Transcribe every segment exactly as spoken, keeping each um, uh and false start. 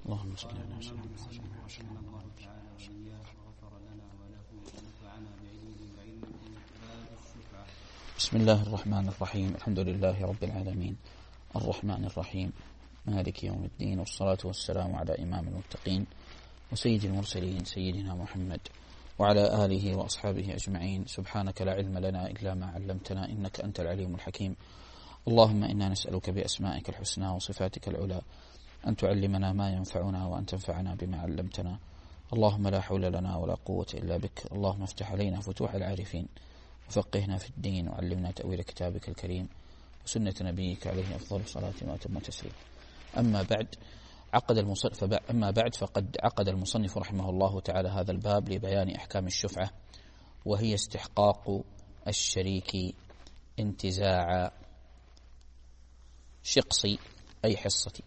اللهم صل على سيدنا محمد. الله تعالى وإياه وغفر لنا وله ونفعنا بعلمه وعلمه. باب الشفعة. بسم الله الرحمن الرحيم. الحمد لله رب العالمين الرحمن الرحيم مالك يوم الدين، والصلاة والسلام على إمام المتقين وسيد المرسلين سيدنا محمد وعلى آله وأصحابه أجمعين. سبحانك لا علم لنا إلا ما علمتنا إنك أنت العليم الحكيم. اللهم إنا نسألك بأسمائك الحسنى وصفاتك العلى أن تعلمنا ما ينفعنا وأن تنفعنا بما علمتنا. اللهم لا حول لنا ولا قوة إلا بك. اللهم افتح علينا فتوح العارفين وفقهنا في الدين وعلمنا تأويل كتابك الكريم وسنة نبيك عليه أفضل الصلاة وأتم التسليم. أما بعد عقد المصنف أما بعد فقد عقد المصنف رحمه الله تعالى هذا الباب لبيان أحكام الشفعة، وهي استحقاق الشريك انتزاع شقصي أي حصتي.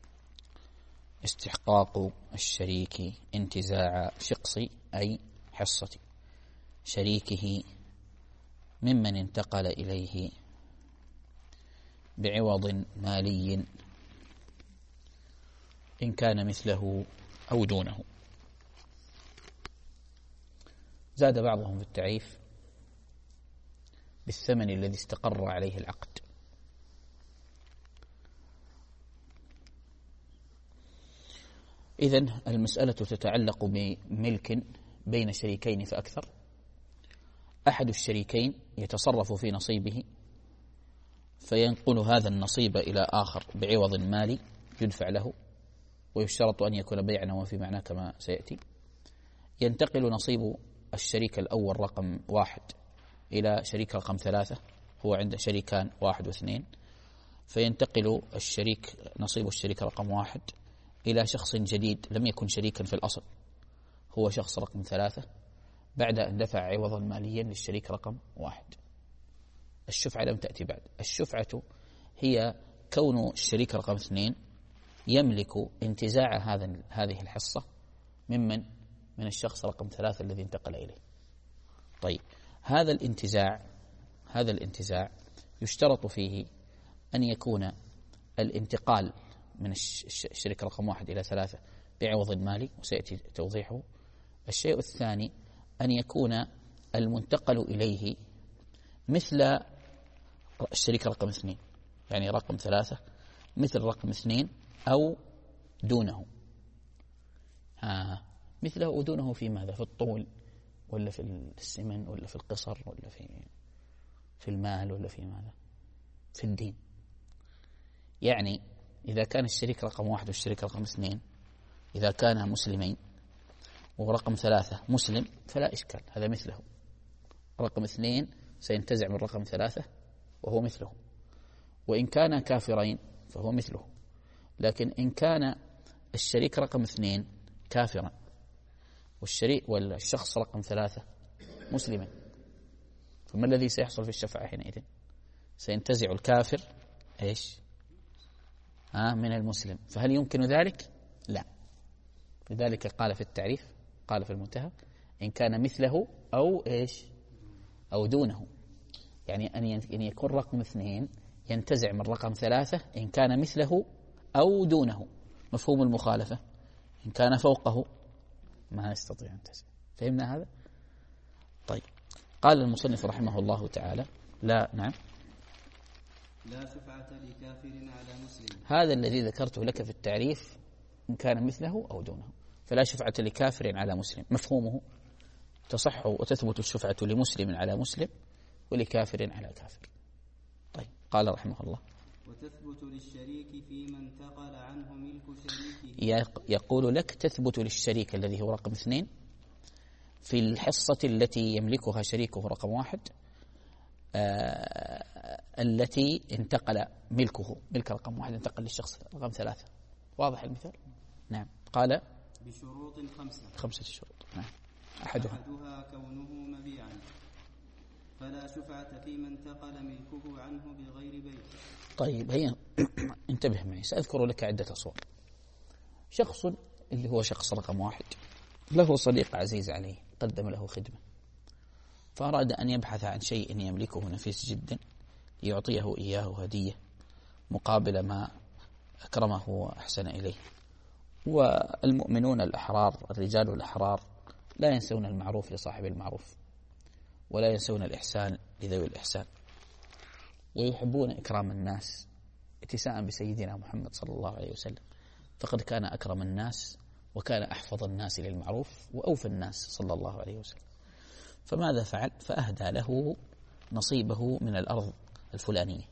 استحقاق الشريك انتزاع شقصي أي حصتي شريكه ممن انتقل إليه بعوض مالي إن كان مثله أو دونه. زاد بعضهم في التعريف بالثمن الذي استقر عليه العقد. إذن المسألة تتعلق بملك بين شريكين فأكثر، أحد الشريكين يتصرف في نصيبه فينقل هذا النصيب إلى آخر بعوض مالي يدفع له، ويشترط أن يكون بيعا وفي معناه كما سيأتي. ينتقل نصيب الشريك الأول رقم واحد إلى شريك رقم ثلاثة، هو عنده شريكان واحد واثنين، فينتقل الشريك نصيب الشريك رقم واحد إلى شخص جديد لم يكن شريكا في الأصل، هو شخص رقم ثلاثة، بعد أن دفع عوضا ماليا للشريك رقم واحد. الشفعة لم تأتي بعد. الشفعة هي كون الشريك رقم اثنين يملك انتزاع هذا هذه الحصة ممن من الشخص رقم ثلاثة الذي انتقل إليه. طيب هذا الانتزاع هذا الانتزاع يشترط فيه أن يكون الانتقال من الشريك رقم واحد إلى ثلاثة بعوض مالي، وسيأتي توضيحه. الشيء الثاني أن يكون المنتقل إليه مثل الشريك رقم اثنين، يعني رقم ثلاثة مثل رقم اثنين أو دونه. آه مثله أو دونه في ماذا؟ في الطول ولا في السمن ولا في القصر ولا في في المال ولا في ماذا؟ في الدين. يعني إذا كان الشريك رقم واحد والشريك رقم اثنين إذا كانا مسلمين ورقم ثلاثة مسلم فلا إشكال، هذا مثله. رقم اثنين سينتزع من رقم ثلاثة وهو مثله، وإن كان كافرين فهو مثله. لكن إن كان الشريك رقم اثنين كافرا والشريك والشخص رقم ثلاثة مسلما، فما الذي سيحصل في الشفاعة حينئذ؟ سينتزع الكافر إيش؟ آه من المسلم. فهل يمكن ذلك؟ لا. لذلك قال في التعريف، قال في المنتهى إن كان مثله أو إيش أو دونه، يعني أن يكون رقم اثنين ينتزع من رقم ثلاثة إن كان مثله أو دونه. مفهوم المخالفة؟ إن كان فوقه ما يستطيع أن ينتزع. فهمنا هذا؟ طيب قال المصنف رحمه الله تعالى لا نعم لا شفعة لكافر على مسلم. هذا الذي ذكرته لك في التعريف إن كان مثله أو دونه، فلا شفعة لكافر على مسلم. مفهومه تصح وتثبت الشفعة لمسلم على مسلم ولكافر على كافر. طيب قال رحمه الله وتثبت للشريك فيما انتقل عنه ملك شريكه. يقول لك تثبت للشريك الذي هو رقم اثنين في الحصة التي يملكها شريكه رقم واحد آه التي انتقل ملكه ملك رقم واحد انتقل للشخص رقم ثلاثة. واضح المثال؟ نعم. قال بشروط خمسة خمسة شروط. نعم. أحدها أحدها كونه مبيعا، فلا شفعة فيما انتقل ملكه عنه بغير بيع. طيب هي انتبه معي، سأذكر لك عدة صور. شخص اللي هو شخص رقم واحد له صديق عزيز عليه قدم له خدمة، فأراد أن يبحث عن شيء يملكه نفيس جدا ليعطيه إياه هدية مقابل ما أكرمه وأحسن إليه، والمؤمنون الأحرار الرجال الأحرار لا ينسون المعروف لصاحب المعروف، ولا ينسون الإحسان لذوي الإحسان، ويحبون إكرام الناس اتساء بسيدنا محمد صلى الله عليه وسلم، فقد كان أكرم الناس وكان أحفظ الناس للمعروف وأوفى الناس صلى الله عليه وسلم. فماذا فعل؟ فأهدى له نصيبه من الأرض الفلانية.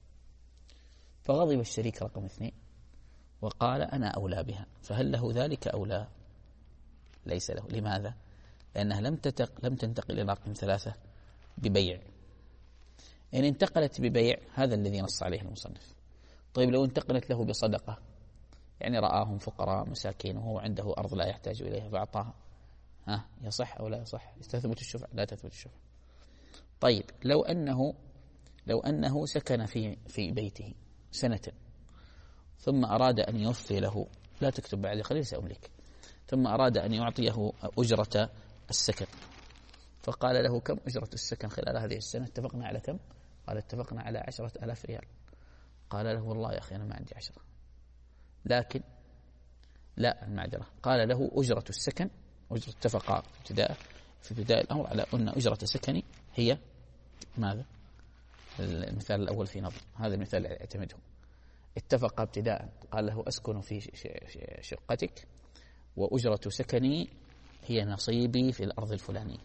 فغضب الشريك رقم اثنين وقال أنا أولى بها، فهل له ذلك أو لا؟ ليس له. لماذا؟ لأنها لم تتق... لم تنتقل إلى رقم ثلاثة ببيع. إن انتقلت ببيع هذا الذي نص عليه المصنف. طيب لو انتقلت له بصدقة، يعني رآهم فقراء مساكين وهو عنده أرض لا يحتاج إليها فأعطاها، ها يصح أو لا يصح؟ تثبت الشفعة؟ لا تثبت الشفعة. طيب لو أنه لو أنه سكن في في بيته سنة ثم أراد أن يوفي له، لا تكتب بعد قليل سأملك، ثم أراد أن يعطيه أجرة السكن، فقال له كم أجرة السكن خلال هذه السنة؟ اتفقنا على كم؟ قال اتفقنا على عشرة آلاف ريال. قال له والله يا أخي أنا ما عندي عشرة، لكن لا المعذرة، قال له أجرة السكن، أجرة اتفق في ابتداء في ابتداء الأمر على أن أجرة سكني هي ماذا؟ المثال الأول في نظر، هذا المثال اعتمده. اتفق ابتداء، قال له أسكن في شقتك وأجرة سكني هي نصيبي في الأرض الفلانية.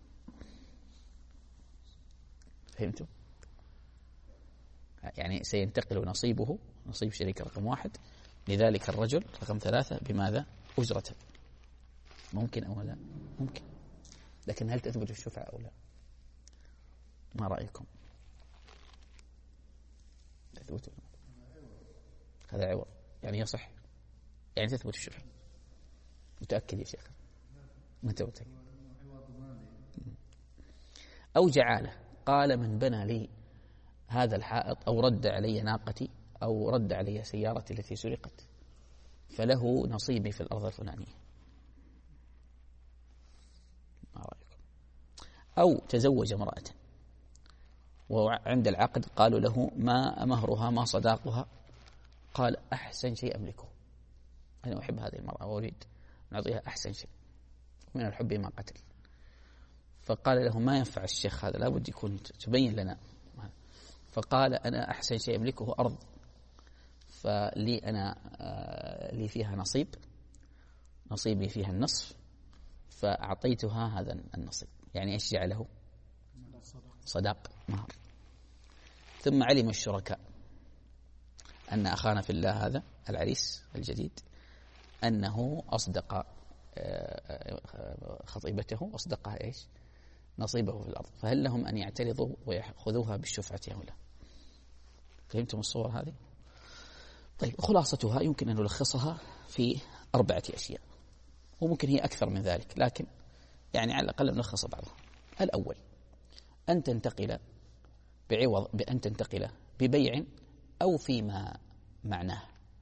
فهمتوا؟ يعني سينتقل نصيبه، نصيب شريك رقم واحد لذلك الرجل رقم ثلاثة بماذا؟ أجرة. ممكن أو لا؟ ممكن. لكن هل تثبت الشفعة أو لا؟ ما رأيكم؟ تثبت؟ هذا عوض، يعني يصح، يعني تثبت الشفعة. متأكد يا شيخ؟ متى متأكد؟ أو جعاله، قال من بنى لي هذا الحائط أو رد علي ناقتي أو رد علي سيارتي التي سرقت فله نصيبي في الأرض الفلانية. ما رأيكم؟ أو تزوج امرأة وعند العقد قالوا له ما مهرها ما صداقها، قال أحسن شيء أملكه، أنا أحب هذه المرأة وأريد نعطيها أحسن شيء، من الحب ما قتل. فقال له ما ينفع الشيخ هذا، لابد يكون تبين لنا. فقال أنا أحسن شيء أملكه أرض، فلي أنا لي فيها نصيب، نصيبي فيها النصف، فأعطيتها هذا النصيب. يعني إيش جعله؟ صداق، مهر. ثم علم الشركاء أن أخانا في الله هذا العريس الجديد أنه أصدق خطيبته، أصدقها إيش؟ نصيبه في الأرض، فهل لهم أن يعترضوا ويأخذوها بالشفعة أو لا؟ فهمتم الصور هذه؟ طيب خلاصتها يمكن أن نلخصها في أربعة أشياء، وممكن هي أكثر من ذلك، لكن يعني على الأقل نلخص بعضها. الأول أن تنتقل بعوض، بأن تنتقل ببيع أو فيما معناه.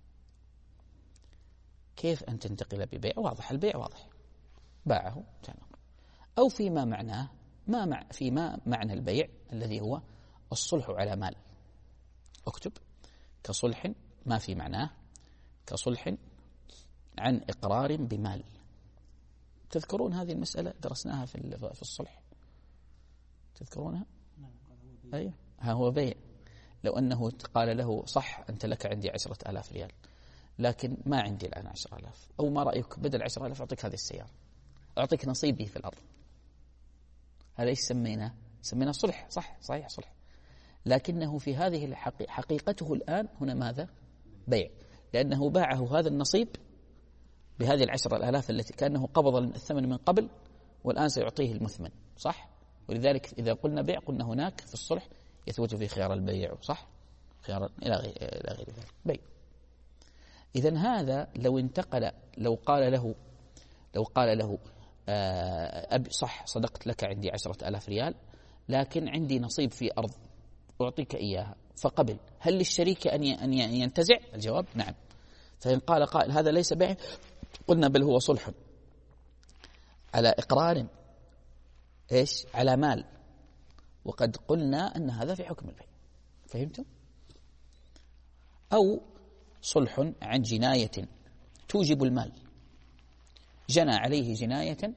كيف أن تنتقل ببيع؟ واضح، البيع واضح، باعه أو فيما معناه. ما مع فيما معنى البيع الذي هو الصلح على مال. اكتب كصلح ما في معناه، كصلح عن إقرار بمال. تذكرون هذه المسألة درسناها في في الصلح؟ تذكرونها؟ أيوة، ها هو بيع. لو أنه قال له صح أنت لك عندي عشرة آلاف ريال، لكن ما عندي الآن عشرة آلاف، أو ما رأيك بدل عشرة آلاف أعطيك هذه السيارة، أعطيك نصيبي في الأرض. هذا إيش سميناه؟ سميناه صلح، صح، صحيح صلح، لكنه في هذه الحقيقة حقيقته الآن هنا ماذا؟ بيع، لأنه باعه هذا النصيب بهذه العشرة الآلاف التي كأنه قبض الثمن من قبل والآن سيعطيه المثمن، صح؟ ولذلك إذا قلنا بيع قلنا هناك في الصلح يثبت في خيار البيع، صح؟ خيار إلى غير إلى غير ذلك بيع. إذن هذا لو انتقل، لو قال له لو قال له أب صح صدقت لك عندي عشرة آلاف ريال، لكن عندي نصيب في أرض أعطيك إياها، فقبل، هل للشريك أن أن ينتزع؟ الجواب نعم. فإن قال قائل هذا ليس بيع، قلنا بل هو صلح على إقرار إيش؟ على مال، وقد قلنا أن هذا في حكم البيع. فهمتم؟ أو صلح عن جناية توجب المال، جنى عليه جناية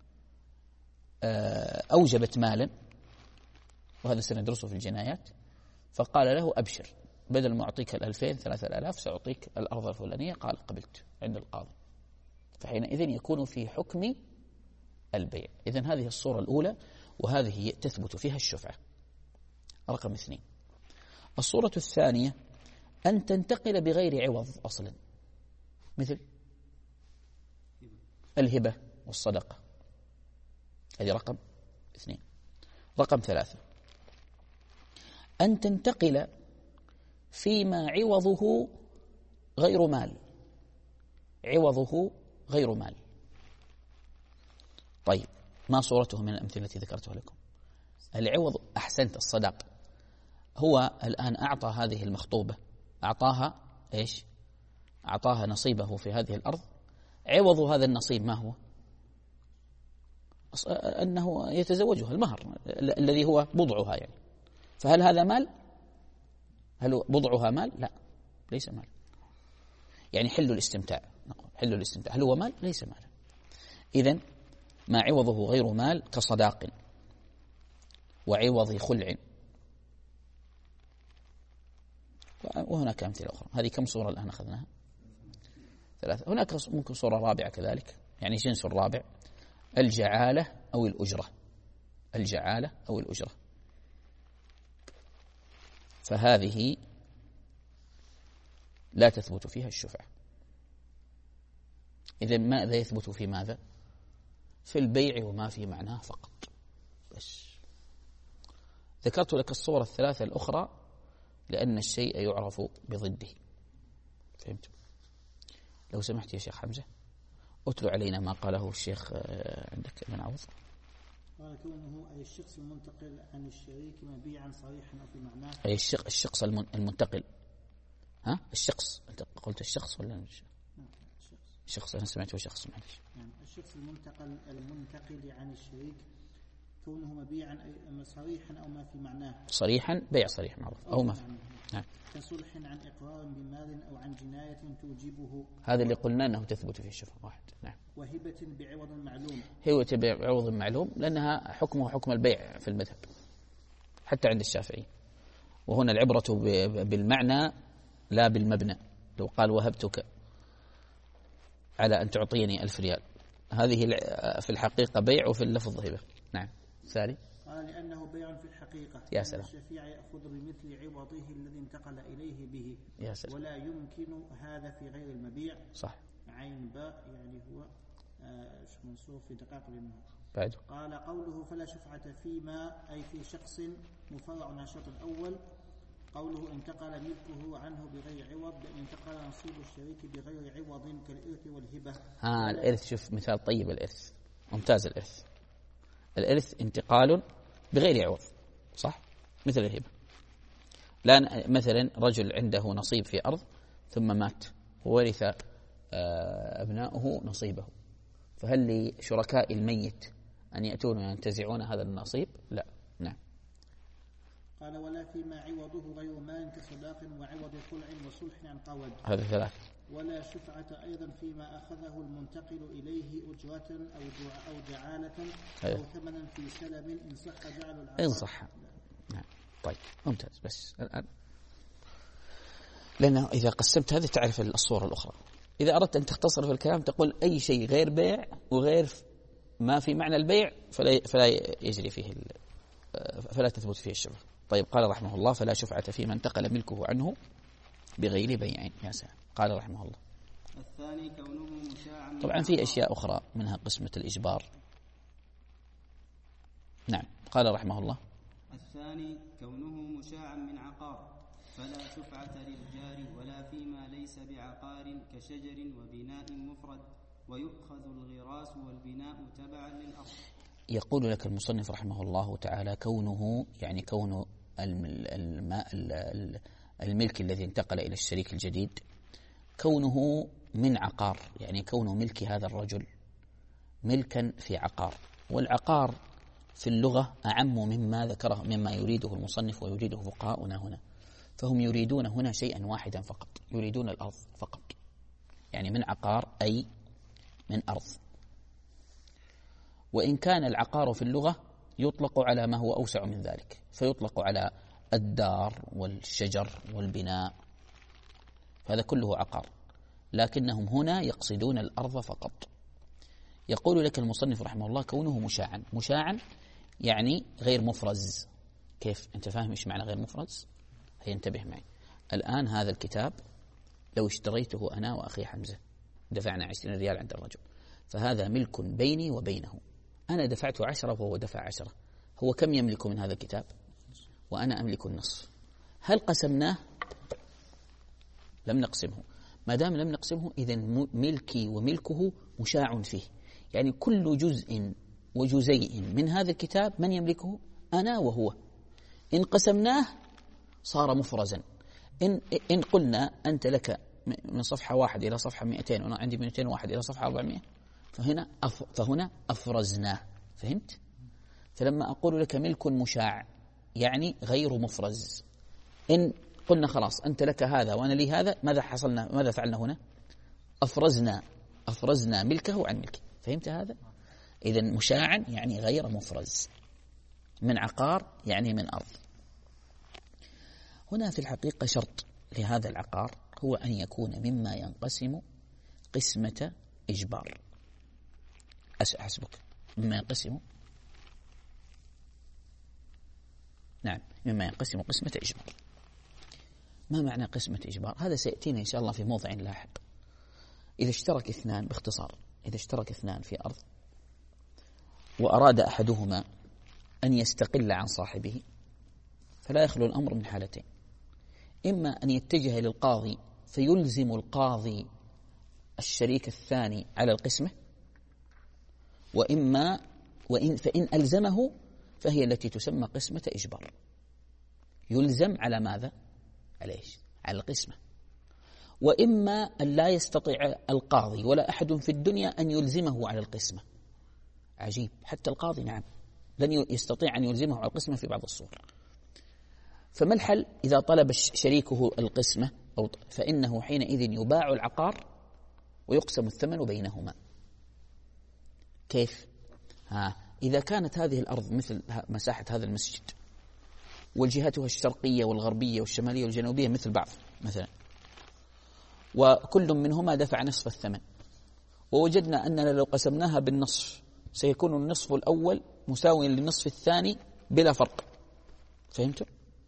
أوجبت مالا، وهذا سندرسه في الجنايات، فقال له أبشر، بدل ما أعطيك الألفين ثلاثة الآلاف سأعطيك الأرض الفلانية، قال قبلت عند القاضي، فحينئذ يكون في حكم البيع. إذن هذه الصورة الأولى، وهذه تثبت فيها الشفعة. رقم اثنين، الصورة الثانية أن تنتقل بغير عوض أصلا، مثل الهبة والصدقة، هذه رقم اثنين. رقم ثلاثة، أن تنتقل فيما عوضه غير مال، عوضه غير مال. طيب ما صورته من الأمثلة التي ذكرتها لكم؟ العوض، أحسنت، الصداق. هو الآن أعطى هذه المخطوبة، أعطاها إيش؟ أعطاها نصيبه في هذه الأرض، عوض هذا النصيب ما هو؟ أنه يتزوجها، المهر الذي هو بضعها يعني. فهل هذا مال؟ هل بضعها مال؟ لا، ليس مال. يعني حل الاستمتاع، نقول حل الاستمتاع، هل هو مال؟ ليس مالا. إذن ما عوضه غير مال كصداق وعوض خلع، وهناك أمثلة أخرى. هذه كم صورة الآن أخذناها؟ ثلاثة. هناك ممكن صورة رابعة كذلك، يعني جنس الرابع، الجعالة أو الأجرة، الجعالة أو الأجرة، فهذه لا تثبت فيها الشفعة. إذن ماذا يثبت في ماذا؟ في البيع وما في معناه فقط. بس ذكرت لك الصور الثلاثة الأخرى لأن الشيء يعرف بضده. فهمت؟ لو سمحت يا شيخ حمزة أتلو علينا ما قاله الشيخ عندك ابن عوض. قال كونه أي الشخص المنتقل عن الشريك مبيعا صريحا أو في معناه. أي الشخص الشخص المنتقل. ها الشخص، أنت قلت الشخص ولا الشخص؟ الشخص أنا سمعته شخص، معلش. يعني الشخص المنتقل المنتقل عن الشريك كونه مبيعا صريحا أو ما في معناه. صريحا، بيع صريح معروف، أو, أو ما في. نعم. كصلح عن إقرار بمال أو عن جناية توجبه. هذا اللي قلنا أنه تثبت فيه الشفعة. واحد. نعم. وهبة بعوض معلوم. هبة بعوض معلوم، لأنها حكمه حكم البيع في المذهب حتى عند الشافعي، وهنا العبرة بالمعنى لا بالمبنى. لو قال وهبتك على أن تعطيني ألف ريال، هذه في الحقيقة بيع وفي اللفظ هبة. نعم. سالي. قال لأنه بيع في الحقيقة. يا سلام. الشفيع يأخذ بمثل عوضه الذي انتقل إليه به. يا سلام. ولا يمكن هذا في غير المبيع. صح. عين باء يعني هو آه منصوب في دقائق منه. بعد. قال قوله فلا شفعة فيما أي في شخص مفرع عن الشرط الأول. قوله انتقل ملكه عنه بغير عوض، بأن انتقل نصيب الشريك بغير عوض كالإرث والهبة. ها الإرث، شوف مثال طيب. الإرث ممتاز. الإرث الإرث انتقال بغير عوض، صح؟ مثل الهبة. الآن مثلا رجل عنده نصيب في أرض ثم مات وورث أبناؤه نصيبه، فهل لشركاء الميت أن يأتون وينتزعون هذا النصيب؟ لا. نعم. قال ولا فيما عوضه غير مال كصداق وعوض خلع وصلح عن قود. هذا ثلاث. ولا شفعة أيضا فيما أخذه المنتقل إليه أجرة أو أو جعالة أو ثمنا في سلم إن صح جعل العقد. إن صح. نعم. طيب ممتاز. بس الآن لأنه إذا قسمت هذه تعرف الصورة الأخرى. إذا أردت أن تختصر في الكلام تقول أي شيء غير بيع وغير ما في معنى البيع فلا فلا يجري فيه فلا تثبت فيه الشفعة. طيب قال رحمه الله فلا شفعة فيما انتقل ملكه عنه بغير بيع. يا سلام. قال رحمه الله الثاني كونه مشاعا. طبعا في أشياء أخرى منها قسمة الإجبار. نعم. قال رحمه الله الثاني كونه مشاعا من عقار، فلا شفعة للجار ولا فيما ليس بعقار كشجر وبناء مفرد، ويؤخذ الغراس والبناء تبعا للأرض. يقول لك المصنف رحمه الله تعالى كونه يعني كون الملك الذي انتقل إلى الشريك الجديد كونه من عقار، يعني كون ملك هذا الرجل ملكا في عقار. والعقار في اللغة أعم مما ذكره مما يريده المصنف ويريده فقهاؤنا هنا، فهم يريدون هنا شيئا واحدا فقط، يريدون الأرض فقط. يعني من عقار أي من أرض. وإن كان العقار في اللغة يطلق على ما هو أوسع من ذلك، فيطلق على الدار والشجر والبناء، هذا كله عقار، لكنهم هنا يقصدون الأرض فقط. يقول لك المصنف رحمه الله كونه مشاعا. مشاعا يعني غير مفرز. كيف؟ أنت فاهم إيش معنى غير مفرز؟ هيا انتبه معي. الآن هذا الكتاب لو اشتريته أنا وأخي حمزة، دفعنا عشرين ريال عند الرجل، فهذا ملك بيني وبينه، أنا دفعت عشرة وهو دفع عشرة، هو كم يملك من هذا الكتاب؟ وأنا أملك النصف. هل قسمناه؟ لم نقسمه. ما دام لم نقسمه إذن ملكي وملكه مشاع فيه، يعني كل جزء وجزيء من هذا الكتاب من يملكه؟ أنا وهو. إن قسمناه صار مفرزا. إن, إن قلنا أنت لك من صفحة واحد إلى صفحة مئتين وأنا عندي من مئتين واحد إلى صفحة أربعمائة، فهنا أف فهنا أفرزناه. فهمت؟ فلما أقول لك ملك مشاع يعني غير مفرز. إن قلنا خلاص أنت لك هذا وأنا لي هذا، ماذا حصلنا؟ ماذا فعلنا هنا؟ أفرزنا أفرزنا ملكه عن ملكه. فهمت هذا؟ إذن مشاعا يعني غير مفرز، من عقار يعني من أرض. هنا في الحقيقة شرط لهذا العقار هو أن يكون مما ينقسم قسمة إجبار. أحسبك مما ينقسم، نعم مما ينقسم قسمة إجبار. ما معنى قسمة إجبار؟ هذا سيأتينا إن شاء الله في موضع لاحق. إذا اشترك اثنان، باختصار إذا اشترك اثنان في أرض وأراد أحدهما أن يستقل عن صاحبه، فلا يخلو الأمر من حالتين: إما أن يتجه للقاضي فيلزم القاضي الشريك الثاني على القسمة، وإما وإن فإن ألزمه فهي التي تسمى قسمة إجبار. يلزم على ماذا؟ على إيش؟ على القسمة. وإما أن لا يستطيع القاضي ولا أحد في الدنيا أن يلزمه على القسمة. عجيب، حتى القاضي نعم لن يستطيع أن يلزمه على القسمة في بعض الصور. فما الحل؟ إذا طلب شريكه القسمة أو فإنه حينئذ يباع العقار ويقسم الثمن بينهما. كيف؟ ها إذا كانت هذه الأرض مثل مساحة هذا المسجد، والجهاتها الشرقية والغربية والشمالية والجنوبية مثل بعض مثلا، وكل منهما دفع نصف الثمن، ووجدنا أننا لو قسمناها بالنصف سيكون النصف الأول مساويا للنصف الثاني بلا فرق. فهمتم؟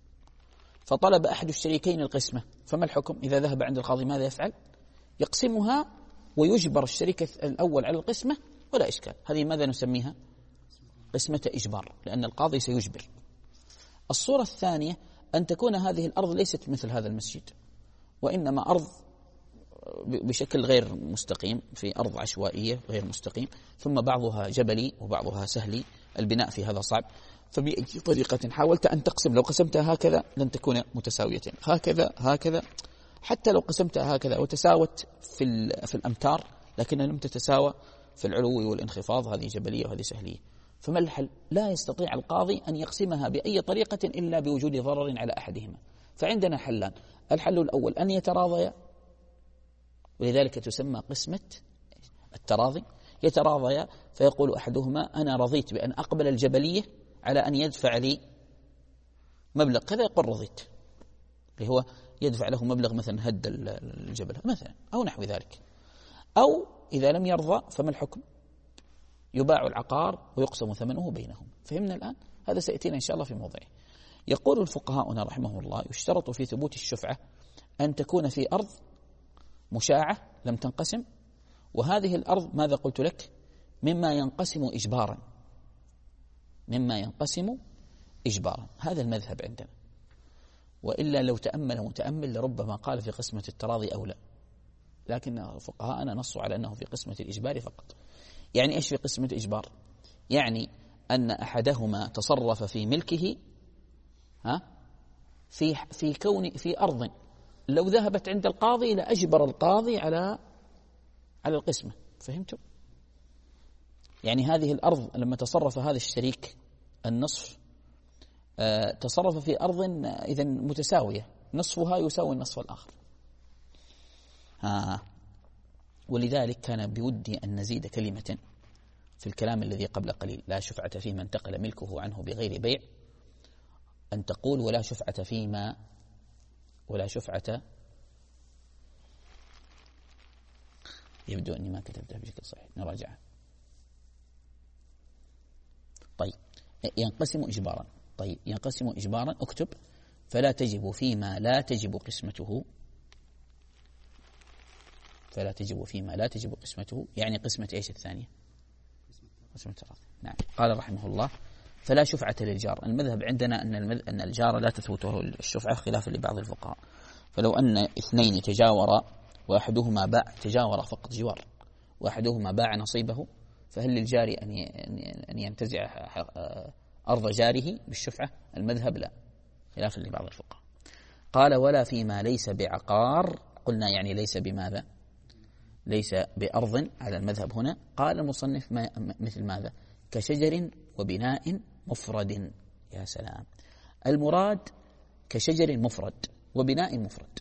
فطلب أحد الشريكين القسمة، فما الحكم؟ إذا ذهب عند القاضي ماذا يفعل؟ يقسمها ويجبر الشريك الأول على القسمة ولا إشكال. هذه ماذا نسميها؟ قسمة إجبار، لأن القاضي سيجبر. الصورة الثانية أن تكون هذه الأرض ليست مثل هذا المسجد، وإنما أرض بشكل غير مستقيم، في أرض عشوائية غير مستقيم، ثم بعضها جبلي وبعضها سهلي، البناء في هذا صعب، فبأي طريقة حاولت أن تقسم، لو قسمتها هكذا لن تكون متساويتين، هكذا هكذا، حتى لو قسمتها هكذا وتساوت في في الأمتار لكنها لم تتساوى في العلو والانخفاض، هذه جبلية وهذه سهلية. فما الحل؟ لا يستطيع القاضي أن يقسمها بأي طريقة إلا بوجود ضرر على أحدهما. فعندنا حلان: الحل الأول أن يتراضيا، ولذلك تسمى قسمة التراضي. يتراضيا فيقول أحدهما أنا رضيت بأن أقبل الجبلية على أن يدفع لي مبلغ كذا، يقول رضيت، اللي هو يدفع له مبلغ مثلا هد الجبل مثلا أو نحو ذلك. أو إذا لم يرضى فما الحكم؟ يباع العقار ويقسم ثمنه بينهم. فهمنا الآن؟ هذا سيأتينا إن شاء الله في موضعه. يقول الفقهاء رحمه الله: يشترط في ثبوت الشفعة أن تكون في أرض مشاعة لم تنقسم، وهذه الأرض ماذا قلت لك؟ مما ينقسم إجبارا، مما ينقسم إجبارا. هذا المذهب عندنا، وإلا لو تأمل متأمل لربما قال في قسمة التراضي أو لا، لكن فقهاءنا نصوا على أنه في قسمة الإجبار فقط. يعني إيش في قسمة الإجبار؟ يعني أن أحدهما تصرف في ملكه ها في في كون في أرض، لو ذهبت عند القاضي لأجبر القاضي على على القسمة. فهمتم؟ يعني هذه الأرض لما تصرف هذا الشريك النصف، آه تصرف في أرض إذا متساوية، نصفها يساوي النصف الآخر. ها ولذلك كان بودي أن نزيد كلمة في الكلام الذي قبل قليل: لا شفعة فيما انتقل ملكه عنه بغير بيع، أن تقول ولا شفعة فيما ولا شفعة. يبدو أني ما كتبتها بشكل صحيح، نراجعها. طيب، ينقسم إجبارا. طيب ينقسم إجبارا، اكتب: فلا تجب فيما لا تجب قسمته. فلا تجب فيما لا تجب قسمته، يعني قسمة إيش الثانية؟ قسمة التراضي. نعم. قال رحمه الله: فلا شفعة للجار. المذهب عندنا أن المذ... أن الجار لا تثبته الشفعة، خلافا لبعض الفقهاء. فلو أن اثنين تجاورا وأحدهما باع، تجاور فقط جوار، وأحدهما باع نصيبه، فهل للجار أن أن ينتزع أرض جاره بالشفعة؟ المذهب لا، خلافا لبعض الفقهاء. قال: ولا فيما ليس بعقار. قلنا يعني ليس بماذا؟ ليس بأرض على المذهب هنا. قال المصنف: ما مثل ماذا؟ كشجر وبناء مفرد. يا سلام، المراد كشجر مفرد وبناء مفرد.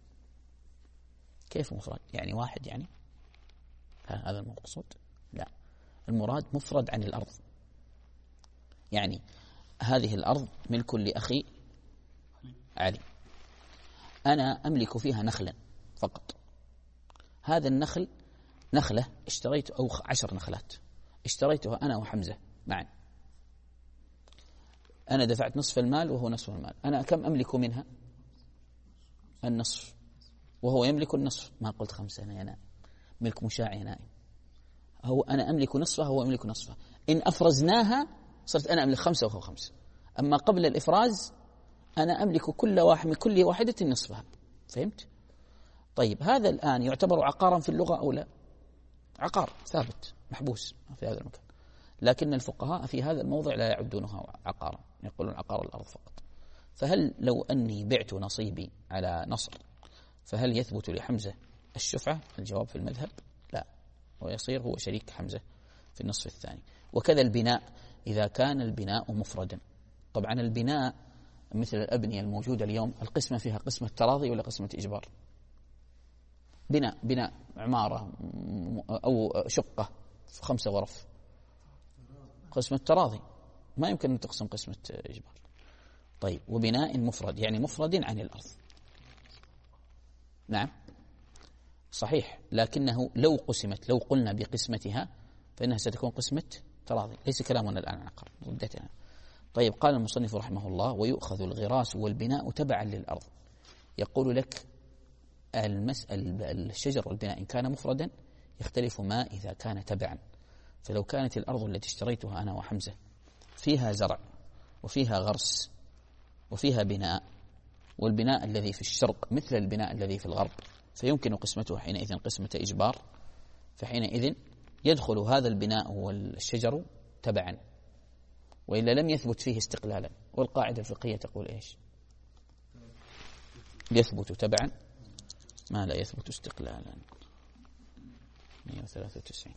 كيف مفرد؟ يعني واحد، يعني هذا المقصود؟ لا، المراد مفرد عن الأرض. يعني هذه الأرض ملك لأخي علي، أنا أملك فيها نخلا فقط. هذا النخل نخلة اشتريت، أو عشر نخلات اشتريتها أنا وحمزة معا. أنا دفعت نصف المال وهو نصف المال. أنا كم أملك منها؟ النصف، وهو يملك النصف. ما قلت خمسة أنا يا نائم، ملك مشاع يا نائم. هو أنا أملك نصفها وهو يملك نصفها. إن أفرزناها صرت أنا أملك خمسة وهو خمسة. أما قبل الإفراز أنا أملك كل واحد من كل واحدة نصفها. فهمت؟ طيب، هذا الآن يعتبر عقارا في اللغة أو لا؟ عقار ثابت محبوس في هذا المكان، لكن الفقهاء في هذا الموضع لا يعدونها عقارا، يقولون عقار الأرض فقط. فهل لو أني بعت نصيبي على نصر، فهل يثبت لحمزة الشفعة؟ الجواب في المذهب لا، ويصير هو شريك حمزة في النصف الثاني. وكذا البناء إذا كان البناء مفردا. طبعا البناء مثل الأبنية الموجودة اليوم، القسمة فيها قسمة تراضي ولا قسمة إجبار؟ بناء بناء عمارة أو شقة في خمسة غرف، قسمة تراضي، ما يمكن أن تقسم قسمة إجبار. طيب، وبناء مفرد يعني مفرد عن الأرض. نعم صحيح، لكنه لو قسمت، لو قلنا بقسمتها فإنها ستكون قسمة تراضي. ليس كلامنا الآن عن عقار، ردتنا. طيب، قال المصنف رحمه الله: ويؤخذ الغراس والبناء تبعا للأرض. يقول لك المسألة الشجر والبناء إن كان مفردا يختلف ما إذا كان تبعا. فلو كانت الأرض التي اشتريتها أنا وحمزة فيها زرع وفيها غرس وفيها بناء، والبناء الذي في الشرق مثل البناء الذي في الغرب، فيمكن قسمته حينئذ قسمة إجبار، فحينئذ يدخل هذا البناء والشجر تبعا، وإلا لم يثبت فيه استقلالا. والقاعدة الفقهية تقول إيش؟ يثبت تبعا ما لا يثبت استقلالا. مئة وثلاثة وتسعين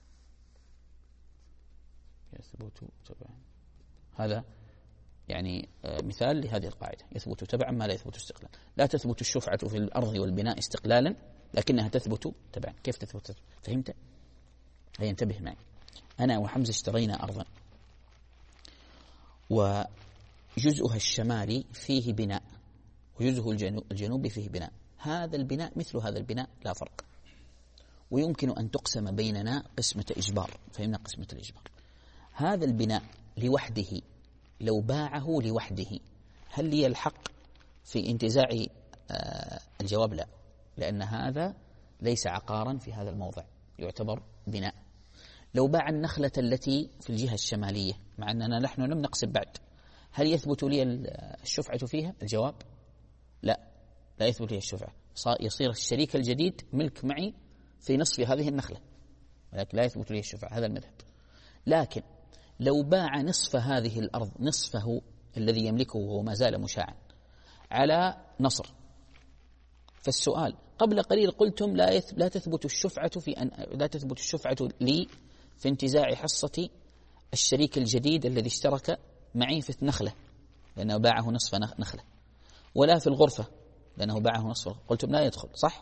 يثبت تبعا، هذا يعني مثال لهذه القاعدة: يثبت تبعا ما لا يثبت استقلالا. لا تثبت الشفعة في الأرض والبناء استقلالا، لكنها تثبت تبعا. كيف تثبت؟ فهمت؟ هيا انتبه معي. أنا وحمزة اشترينا أرضا، وجزءها الشمالي فيه بناء وجزءه الجنوبي فيه بناء. هذا البناء مثل هذا البناء لا فرق، ويمكن أن تقسم بيننا قسمة إجبار. فهمنا قسمة الإجبار. هذا البناء لوحده لو باعه لوحده هل لي الحق في انتزاع؟ آه الجواب لا، لأن هذا ليس عقارا في هذا الموضع، يعتبر بناء. لو باع النخلة التي في الجهة الشمالية، مع أننا نحن لم نقسم بعد، هل يثبت لي الشفعة فيها؟ الجواب لا، لا يثبت لي الشفعة. يصير الشريك الجديد ملك معي في نصف هذه النخلة، ولكن لا يثبت لي الشفعة. هذا المذهب. لكن لو باع نصف هذه الأرض، نصفه الذي يملكه وهو ما زال مشاعا، على نصر، فالسؤال قبل قليل قلتم لا لا تثبت الشفعة في أن لا تثبت الشفعة لي في انتزاع حصة الشريك الجديد الذي اشترك معي في النخلة لأنه باعه نصف نخلة، ولا في الغرفة لأنه باعه نصف. قلتم لا يدخل، صح؟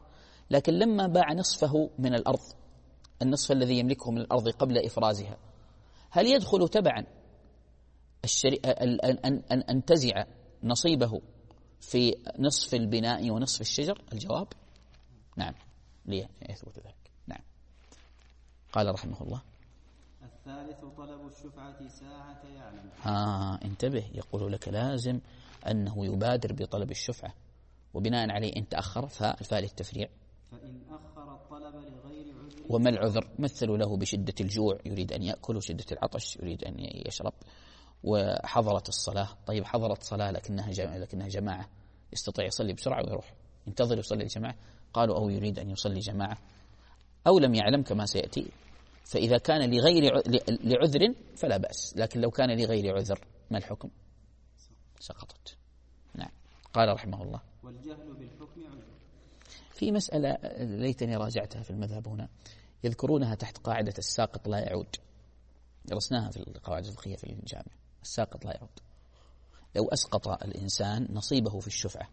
لكن لما باع نصفه من الأرض، النصف الذي يملكه من الأرض قبل إفرازها، هل يدخل تبعا الشري... أن أن أن أنتزع نصيبه في نصف البناء ونصف الشجر؟ الجواب نعم، ليثبت ذلك. نعم. قال رحمه الله: الثالث طلب الشفعة ساعة يعلم. ها انتبه، يقول لك لازم أنه يبادر بطلب الشفعة، وبناء عليه إن تأخر فالفاء للتفريع. فإن أخر الطلب لغير عذر. وما العذر؟ مثلوا له بشدة الجوع يريد أن يأكل، وشدة العطش يريد أن يشرب، وحضرت الصلاة. طيب حضرت صلاة لكنها لكنها جماعة، يستطيع يصلي بسرعة ويروح، ينتظر يصلي الجماعة. قالوا أو يريد أن يصلي جماعة أو لم يعلم كما سيأتي. فإذا كان لغير لعذر فلا بأس، لكن لو كان لغير عذر ما الحكم؟ سقطت. نعم. قال رحمه الله: والجهل بالحكم عذر. في مسألة ليتني راجعتها في المذهب هنا، يذكرونها تحت قاعدة الساقط لا يعود، درسناها في القواعد الفقهية في الجامعة. الساقط لا يعود. لو أسقط الإنسان نصيبه في الشفعة،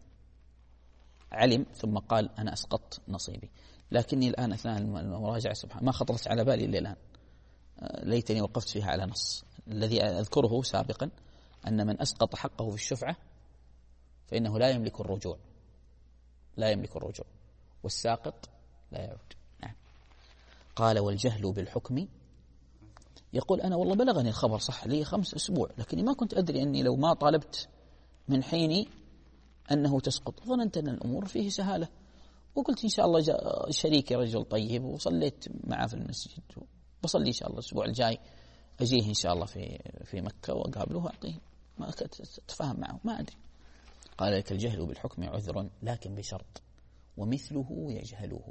علم ثم قال أنا أسقطت نصيبي، لكني الآن أثناء المراجعة سبحان ما خطرت على بالي إلا الآن، ليتني وقفت فيها على نص. الذي أذكره سابقا أن من أسقط حقه في الشفعة فإنه لا يملك الرجوع، لا يملك الرجوع، والساقط لا يعود. نعم. قال: والجهل بالحكم. يقول أنا والله بلغني الخبر صح لي خمس أسبوع، لكني ما كنت أدري أني لو ما طالبت من حيني أنه تسقط، ظننت أن الأمور فيه سهالة، وقلت إن شاء الله شريكي رجل طيب، وصليت معه في المسجد، وبصلي إن شاء الله الأسبوع الجاي أجيه إن شاء الله في في مكة وأقابله وأعطيه، ما أتفاهم معه، ما أدري. قال: لك الجهل بالحكم عذر لكن بشرط ومثله يجهله،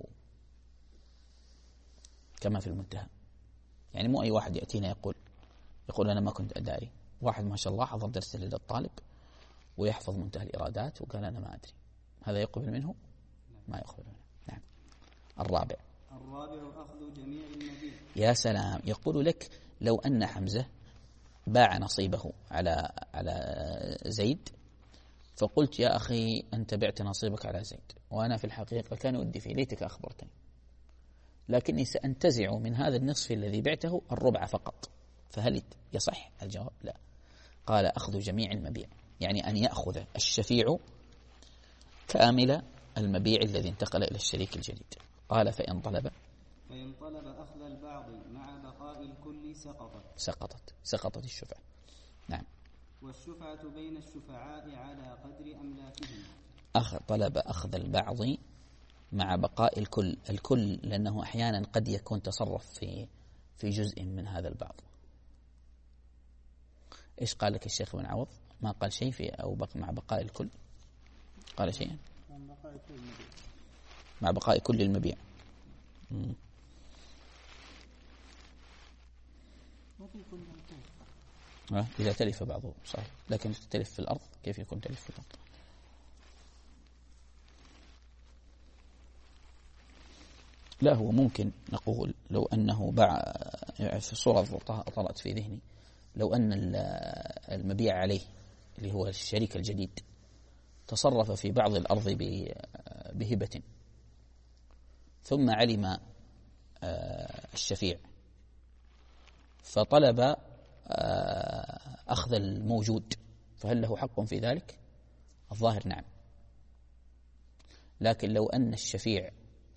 كما في المنتهى. يعني مو أي واحد يأتينا يقول يقول أنا ما كنت أداري. واحد ما شاء الله حضر درس للطالب ويحفظ منتهى الإرادات وقال أنا ما أدري، هذا يقبل منه؟ ما يقبل منه. نعم. الرابع الرابع أخذ جميع المبيع. يا سلام. يقول لك لو أن حمزة باع نصيبه على على زيد، فقلت يا أخي أنت بعت نصيبك على زيد، وأنا في الحقيقة كان ودي فيه، ليتك أخبرتني، لكني سأنتزع من هذا النصف الذي بعته الربع فقط، فهل يصح؟ الجواب لا. قال: أخذ جميع المبيع، يعني أن يأخذ الشفيع كامل المبيع الذي انتقل إلى الشريك الجديد. قال: فإن طلب فإن طلب أخذ البعض مع بقاء الكل سقطت سقطت سقطت الشفعة. نعم. والشفعة بين الشفعاء على قدر أملاكهم. أخ طلب أخذ البعض مع بقاء الكل، الكل لأنه أحيانا قد يكون تصرف في في جزء من هذا البعض. إيش قال لك الشيخ بن عوض؟ ما قال شيء في أو بق مع بقاء الكل، قال شيئا مع بقاء كل المبيع. مم. أه؟ إذا تلف بعضه صحيح، لكن تلف في الأرض كيف يكون تلف في الأرض؟ لا، هو ممكن نقول لو أنه باع في صورة طرأت في ذهني، لو أن المبيع عليه اللي هو الشريك الجديد تصرف في بعض الأرض بهبة، ثم علم الشفيع فطلب أخذ الموجود، فهل له حق في ذلك؟ الظاهر نعم. لكن لو أن الشفيع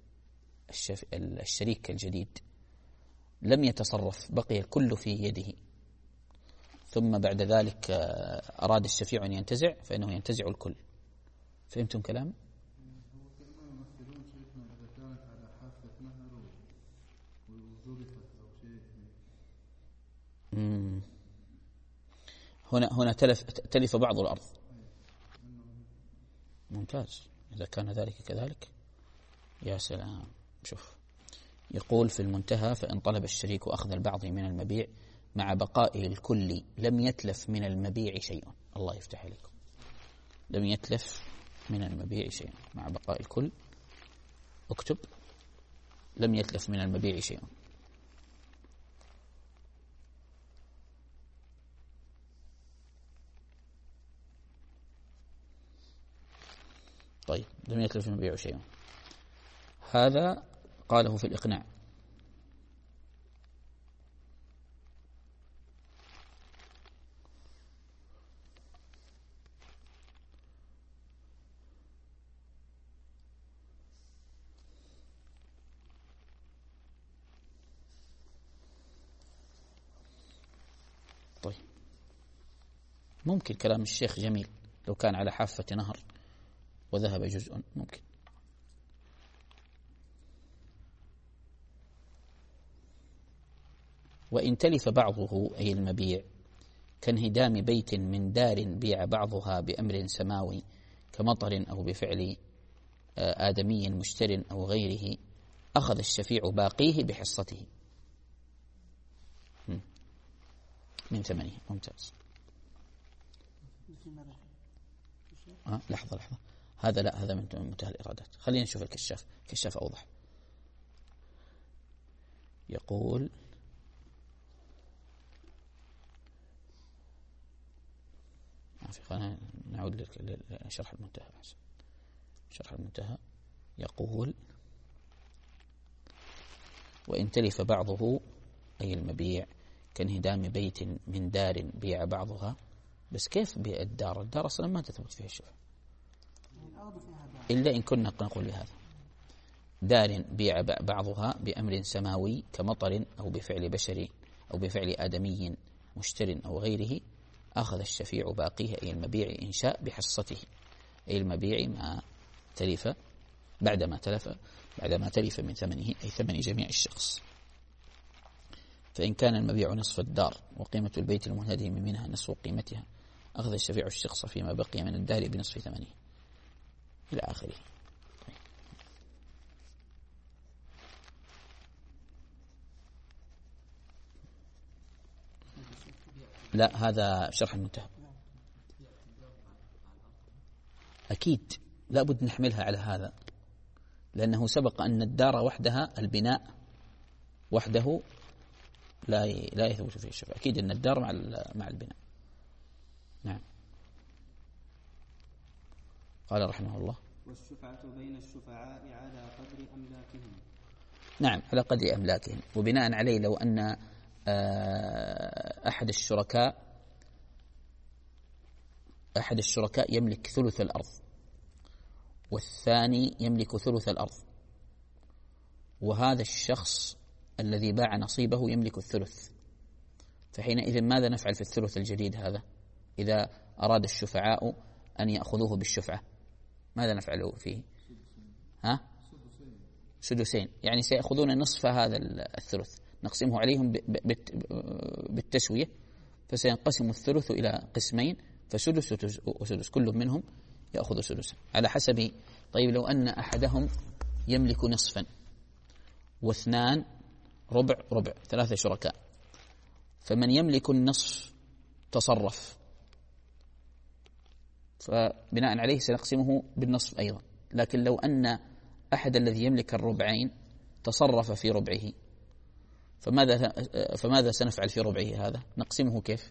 الشريك الجديد لم يتصرف، بقي الكل في يده، ثم بعد ذلك أراد الشفيع أن ينتزع، فإنه ينتزع الكل. فهمتم كلام؟ هو كما يمثلون شيخنا إذا كانت على حافة نهر وزرفت أو شيء. مم. هنا هنا تلف تلف بعض الأرض. ممتاز. إذا كان ذلك كذلك يا سلام. شوف، يقول في المنتهى: فإن طلب الشريك أخذ البعض من المبيع مع بقاء الكل لم يتلف من المبيع شيء. الله يفتح عليكم. لم يتلف من المبيع شيء مع بقاء الكل. اكتب: لم يتلف من المبيع شيء. طيب، لم يتلف من المبيع شيء. هذا قاله في الإقناع. طيب ممكن كلام الشيخ جميل لو كان على حافة نهر وذهب جزء، ممكن. وإن تلف بعضه أي المبيع كانهدام بيت من دار بيع بعضها بأمر سماوي كمطر أو بفعل آدمي مشتر أو غيره أخذ الشفيع باقيه بحصته من ثمنه. ممتاز. أه لحظة لحظة، هذا لا، هذا من منتهى الإرادات. خلينا نشوف الكشاف، الكشاف أوضح. يقول خلينا نعود لشرح المنتهى. شرح المنتهى يقول وإن تلف بعضه أي المبيع كانهدام بيت من دار بيع بعضها. بس كيف بيع الدار؟ الدار أصلا ما تثبت فيها الشفعة إلا إن كنا نقول بهذا. دار بيع بعضها بأمر سماوي كمطر أو بفعل بشري أو بفعل آدمي مشتر أو غيره أخذ الشفيع باقيه أي المبيع إن شاء بحصته، أي المبيع ما تلف بعدما تلف بعدما تلف من ثمنه أي ثمن جميع الشخص. فإن كان المبيع نصف الدار وقيمة البيت المنهدم منها نصف قيمتها أخذ الشفيع الشخص فيما بقي من الدار بنصف ثمنه إلى آخره. لا، هذا شرح المنتهى. أكيد لا بد نحملها على هذا، لأنه سبق أن الدار وحدها البناء وحده لا لا يثبت فيه الشفعة. أكيد أن الدار مع مع البناء. نعم. قال رحمه الله والشفعة بين الشفعاء على قدر أملاكهم. نعم، على قدر أملاكهم. وبناء عليه لو أن أحد الشركاء أحد الشركاء يملك ثلث الأرض والثاني يملك ثلث الأرض، وهذا الشخص الذي باع نصيبه يملك الثلث، فحينئذ ماذا نفعل في الثلث الجديد هذا؟ إذا أراد الشفعاء أن يأخذوه بالشفعة ماذا نفعل فيه؟ ها؟ سدسين، يعني سيأخذون نصف هذا الثلث، نقسمه عليهم بالتسوية، فسينقسم الثلث إلى قسمين، فسدس وسدس، كل منهم يأخذ سدسا على حسب. طيب لو أن أحدهم يملك نصفا واثنان ربع ربع، ثلاثة شركاء، فمن يملك النصف تصرف، فبناء عليه سنقسمه بالنصف أيضا. لكن لو أن أحد الذي يملك الربعين تصرف في ربعه، فماذا فماذا سنفعل في ربعه هذا؟ نقسمه كيف؟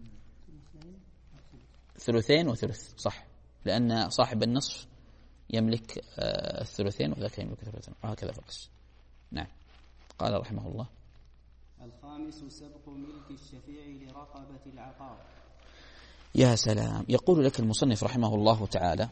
ثلثين وثلث، صح، لأن صاحب النصف يملك الثلثين وذاك يملك الثلثين، وهكذا فقس. نعم. قال رحمه الله الخامس سبق ملك الشفيع لرقبة العقار. يا سلام. يقول لك المصنف رحمه الله تعالى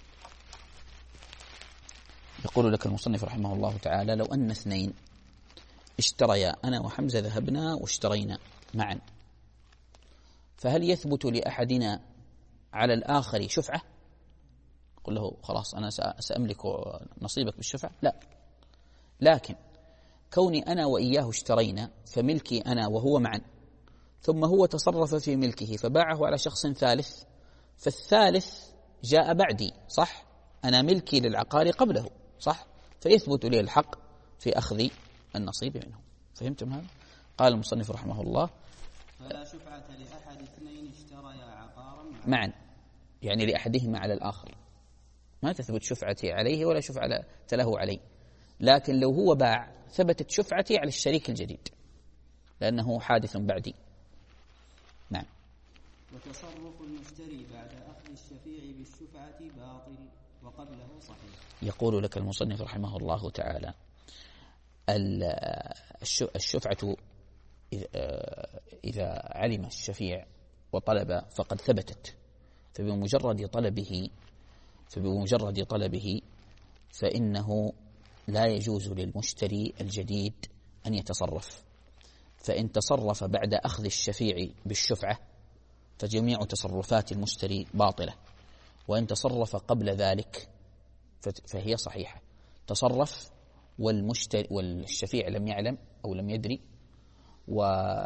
يقول لك المصنف رحمه الله تعالى لو أن اثنين اشتريا، أنا وحمزة ذهبنا واشترينا معا، فهل يثبت لأحدنا على الآخر شفعة؟ قل له خلاص أنا سأملك نصيبك بالشفعة؟ لا، لكن كوني أنا وإياه اشترينا فملكي أنا وهو معا، ثم هو تصرف في ملكه فباعه على شخص ثالث، فالثالث جاء بعدي، صح؟ أنا ملكي للعقار قبله، صح؟ فيثبت لي الحق في أخذ النصيب منه. فهمتم هذا؟ قال المصنف رحمه الله فلا شفعة لأحد اثنين اشتريا عقارا معا، يعني لأحدهما على الآخر، ما تثبت شفعتي عليه ولا شفعة له علي، لكن لو هو باع ثبتت شفعتي على الشريك الجديد لأنه حادث بعدي. نعم. وتصرف المشتري بعد أخذ الشفيع بالشفعة باطل وقبله صحيح. يقول لك المصنف رحمه الله تعالى الشفعة إذا علم الشفيع وطلب فقد ثبتت، فبمجرد طلبه فبمجرد طلبه فإنه لا يجوز للمشتري الجديد أن يتصرف، فإن تصرف بعد أخذ الشفيع بالشفعة فجميع تصرفات المشتري باطلة، وإن تصرف قبل ذلك فهي صحيحة. تصرف والمشتري والشفيع لم يعلم أو لم يدري، و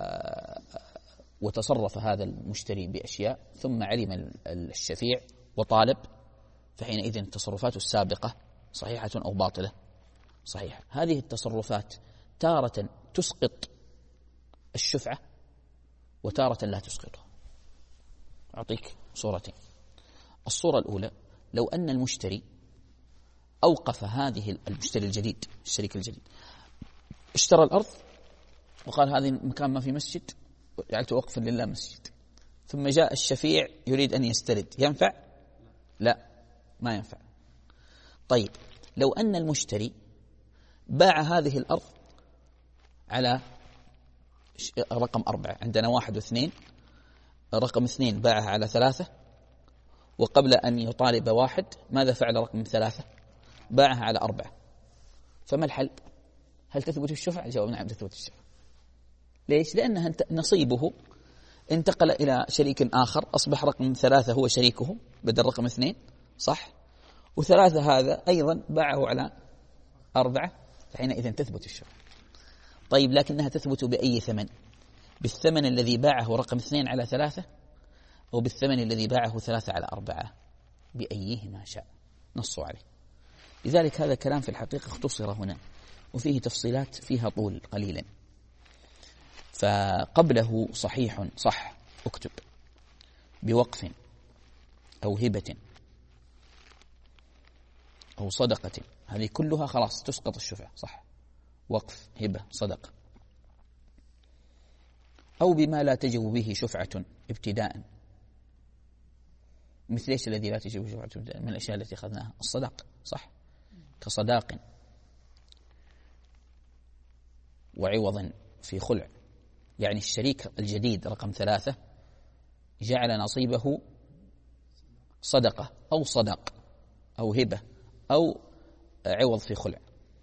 وتصرف هذا المشتري بأشياء ثم علم الشفيع وطالب، فحينئذ التصرفات السابقة صحيحة أو باطلة؟ صحيحة. هذه التصرفات تارة تسقط الشفعة وتارة لا تسقطها. أعطيك صورتين. الصورة الأولى، لو أن المشتري أوقف هذه المشتري الجديد الشريك الجديد اشترى الأرض وقال هذه المكان ما في مسجد وجعلت وقفا لله مسجد، ثم جاء الشفيع يريد أن يسترد، ينفع؟ لا، ما ينفع. طيب لو أن المشتري باع هذه الأرض على رقم أربعة، عندنا واحد واثنين، رقم اثنين باعها على ثلاثة، وقبل أن يطالب واحد ماذا فعل رقم ثلاثة؟ باعها على أربعة، فما الحل؟ هل تثبت الشفعة؟ الجواب نعم تثبت الشفعة. ليش؟ لأنها نصيبه انتقل إلى شريك آخر، أصبح رقم ثلاثة هو شريكه بدل رقم اثنين، صح؟ وثلاثة هذا أيضا باعه على أربعة، حينئذ تثبت الشفعة. طيب لكنها تثبت بأي ثمن؟ بالثمن الذي باعه رقم اثنين على ثلاثة، أو بالثمن الذي باعه ثلاثة على أربعة؟ بأيهما شاء نصوا عليه. لذلك هذا كلام في الحقيقة اختصر هنا، وفيه تفصيلات فيها طول قليلا. فقبله صحيح صح، اكتب بوقف أو هبة أو صدقة، هذه كلها خلاص تسقط الشفعة، صح؟ وقف، هبة، صدقة. أو بما لا تجب به شفعة ابتداء، مثل ايش الذي لا تجب به شفعة ابتداء؟ من الأشياء التي أخذناها الصدق، صح؟ كصداق وعوض في خلع، يعني الشريك الجديد رقم ثلاثة جعل نصيبه صدقة أو صداق أو هبة أو عوض في خلع.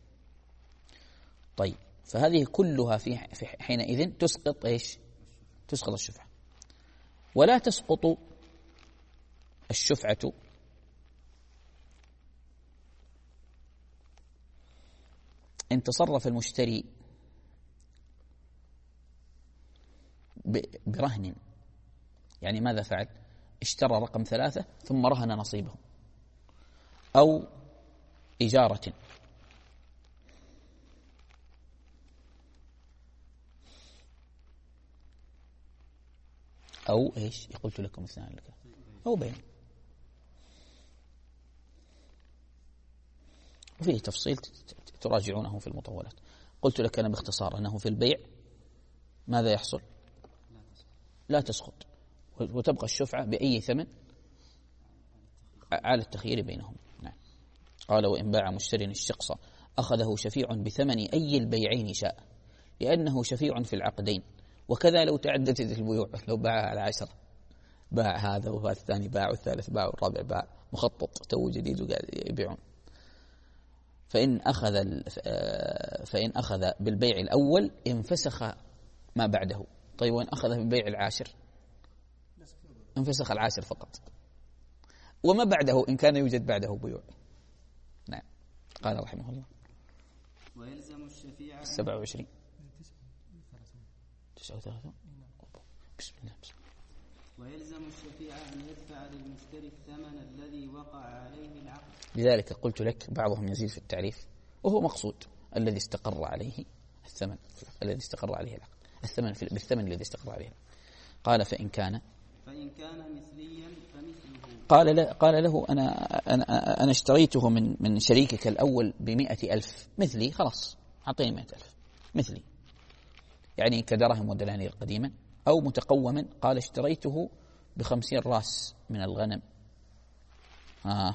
طيب فهذه كلها في حينئذ تسقط ايش؟ تسقط الشفعة. ولا تسقط الشفعة إن تصرف المشتري برهن، يعني ماذا فعل؟ اشترى رقم ثلاثة ثم رهن نصيبه، أو إجارة، أو إيش قلت لكم اثنان لك، أو بيع. وفيه تفصيل تراجعونه في المطولات. قلت لك أنا باختصار أنه في البيع ماذا يحصل؟ لا تسقط، وتبقى الشفعة بأي ثمن على التخيير بينهم. نعم. قال وإن باع مشتري الشقص أخذه شفيع بثمن أي البيعين شاء، لأنه شفيع في العقدين. وكذا لو تعددت البيوع، لو باع على عشر، باع هذا وهذا الثاني باع والثالث باع والرابع باع، مخطط تو جديد وقاعد يبيعون. فإن أخذ فإن أخذ بالبيع الأول انفسخ ما بعده. طيب وإن أخذ بالبيع العاشر انفسخ العاشر فقط، وما بعده إن كان يوجد بعده بيوع. نعم. قال رحمه الله ويلزم الشفيع السبع وعشرين تسعة وثلاثون. بسم الله بسم الله. ويلزم الشفيع أن يدفع للمشتري الثمن الذي وقع عليه العقد. لذلك قلت لك بعضهم يزيد في التعريف، وهو مقصود الذي استقر عليه الثمن، الذي استقر عليه العقد، الثمن بالثمن الذي استقر عليه. قال فإن كان فإن كان مثليا فمثله. قال لا قال له أنا أنا أنا اشتريته من من شريكك الأول بمئة ألف، مثلي خلاص أعطيني مئة ألف مثلي، يعني كدرهم ودنانير قديما. أو متقوما، قال اشتريته بخمسين راس من الغنم، آه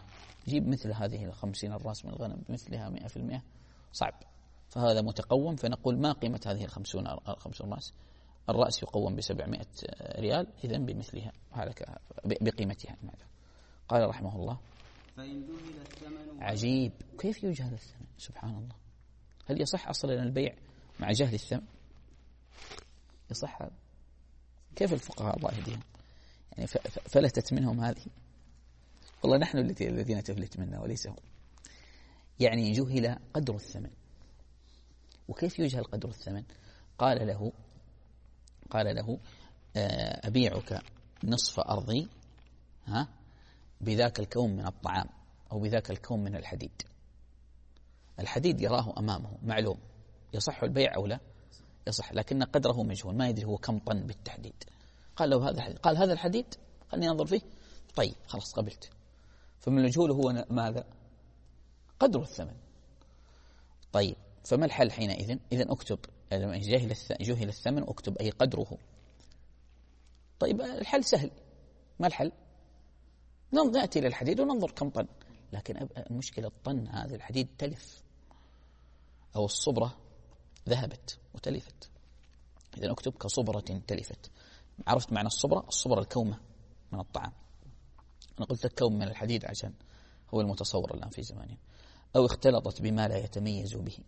جيب مثل هذه الخمسين الرأس من الغنم بمثلها مئة في المئة صعب، فهذا متقوم، فنقول ما قيمة هذه الخمسون الخمسون رأس؟ الرأس يقوم بسبعمائة ريال، إذن بمثلها بقيمتها. قال رحمه الله: فإن جهل الثمن. عجيب، كيف يجهل الثمن؟ سبحان الله. هل يصح أصلا البيع مع جهل الثمن؟ يصح هذا؟ كيف الفقهاء الله يهديهم يعني فلتت منهم هذه؟ والله نحن الذين تفلت منا وليس هم. يعني جهل قدر الثمن. وكيف يجهل قدر الثمن؟ قال له قال له أبيعك نصف أرضي ها بذاك الكوم من الطعام أو بذاك الكوم من الحديد. الحديد يراه أمامه معلوم، يصح البيع أو لا؟ يصح، لكن قدره مجهول، ما يدري هو كم طن بالتحديد. قال له هذا الحديد، قال هذا الحديد خلني أنظر فيه، طيب خلاص قبلت. فمن المجهول هو ماذا؟ قدر الثمن. طيب فما الحل حينئذ؟ إذن أكتب جهل الثمن، أكتب أي قدره. طيب الحل سهل، ما الحل؟ نأتي للحديد وننظر كم طن، لكن المشكلة الطن هذا الحديد تلف، أو الصبرة ذهبت وتلفت. إذن أكتب كصبرة تلفت. عرفت معنى الصبرة؟ الصبرة الكومة من الطعام. أنا قلت الكوم من الحديد عشان هو المتصور الآن في زماننا. أو اختلطت بما لا يتميز به.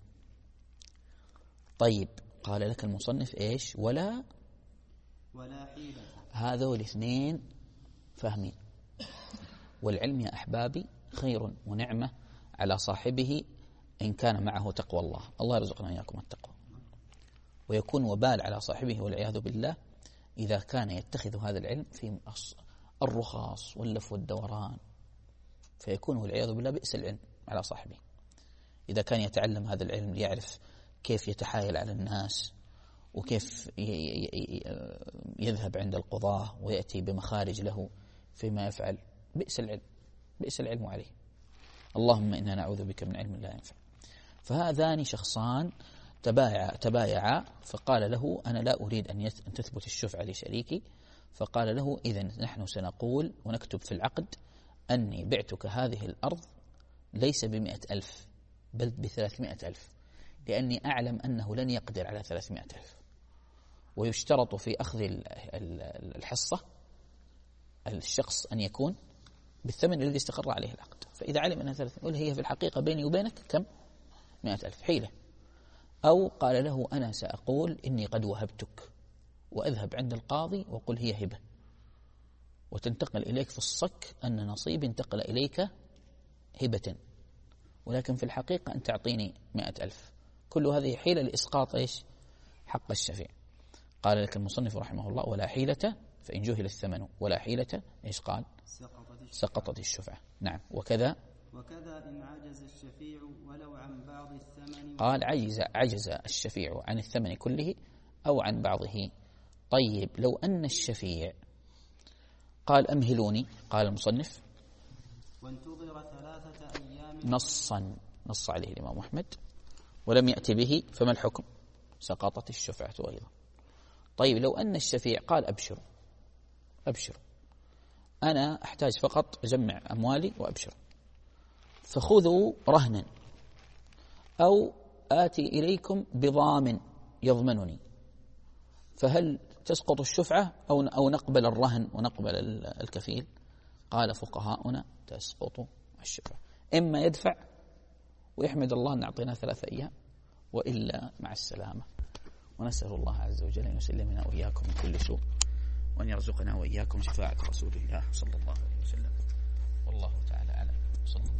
طيب قال لك المصنف إيش؟ ولا ولا حيلة. هذول الاثنين فاهمين. والعلم يا أحبابي خير ونعمة على صاحبه إن كان معه تقوى الله. الله يرزقنا إياكم التقوى. ويكون وبال على صاحبه والعياذ بالله إذا كان يتخذ هذا العلم في الرخاص واللف والدوران، فيكون والعياذ بالله بئس العلم على صاحبه. إذا كان يتعلم هذا العلم ليعرف كيف يتحايل على الناس، وكيف يذهب عند القضاة ويأتي بمخارج له فيما يفعل، بئس العلم، بئس العلم عليه. اللهم إنا نعوذ بك من علم لا ينفع. فهذان شخصان تبايعا تبايعا فقال له أنا لا أريد أن تثبت الشفعة لشريكي. فقال له إذن نحن سنقول ونكتب في العقد أني بعتك هذه الأرض ليس بمئة ألف بل بثلاثمائة ألف، لأني أعلم أنه لن يقدر على ثلاثمائة ألف. ويشترط في أخذ الحصة الشخص أن يكون بالثمن الذي استقر عليه العقد. فإذا علم أنها ثلاثمائة يقول هي في الحقيقة بيني وبينك كم؟ مئة ألف، حيلة. أو قال له أنا سأقول إني قد وهبتك، وأذهب عند القاضي وقل هي هبة، وتنتقل إليك في الصك أن نصيب انتقل إليك هبة، ولكن في الحقيقة أن تعطيني مئة ألف. كل هذه حيلة لإسقاط إيش؟ حق الشفيع. قال لك المصنف رحمه الله ولا حيلة فإن جهل الثمن ولا حيلة إيش قال؟ سقطت الشفعة. نعم. وكذا وكذا إن عجز الشفيع ولو عن بعض الثمن. قال عجز عجز الشفيع عن الثمن كله أو عن بعضه. طيب لو أن الشفيع قال أمهلوني، قال المصنف وانتظر ثلاثة أيام، نصا نص عليه الإمام أحمد ولم يأتي به، فما الحكم؟ سقطت الشفعة أيضا. طيب لو أن الشفيع قال أبشر أبشر أنا أحتاج فقط أجمع أموالي وأبشر، فخذوا رهنا أو آتي إليكم بضامن يضمنني، فهل تسقط الشفعة أو أو نقبل الرهن ونقبل الكفيل؟ قال فقهاؤنا تسقط الشفعة. إما يدفع ويحمد الله أن أعطينا ثلاثة أيام، وإلا مع السلامة. ونسأل الله عز وجل أن يسلمنا وإياكم من كل سوء، وأن يرزقنا وإياكم شفاعة رسول الله صلى الله عليه وسلم. والله تعالى أعلم. صلى الله